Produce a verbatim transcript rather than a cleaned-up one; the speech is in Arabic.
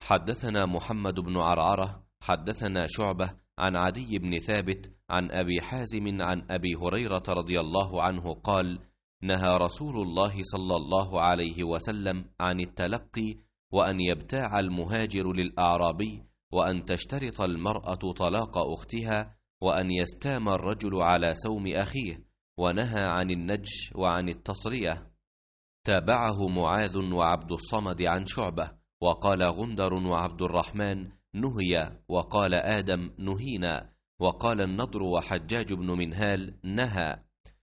حدثنا محمد بن عرعرة حدثنا شعبة عن عدي بن ثابت عن أبي حازم عن أبي هريرة رضي الله عنه قال: نهى رسول الله صلى الله عليه وسلم عن التلقي، وأن يبتاع المهاجر للأعرابي، وأن تشترط المرأة طلاق أختها، وأن يستام الرجل على سوم أخيه، ونهى عن النجش وعن التصرية. تابعه معاذ وعبد الصمد عن شعبة، وقال غندر وعبد الرحمن نهي، وقال آدم نهينا، وقال النضر وحجاج بن منهال نهى.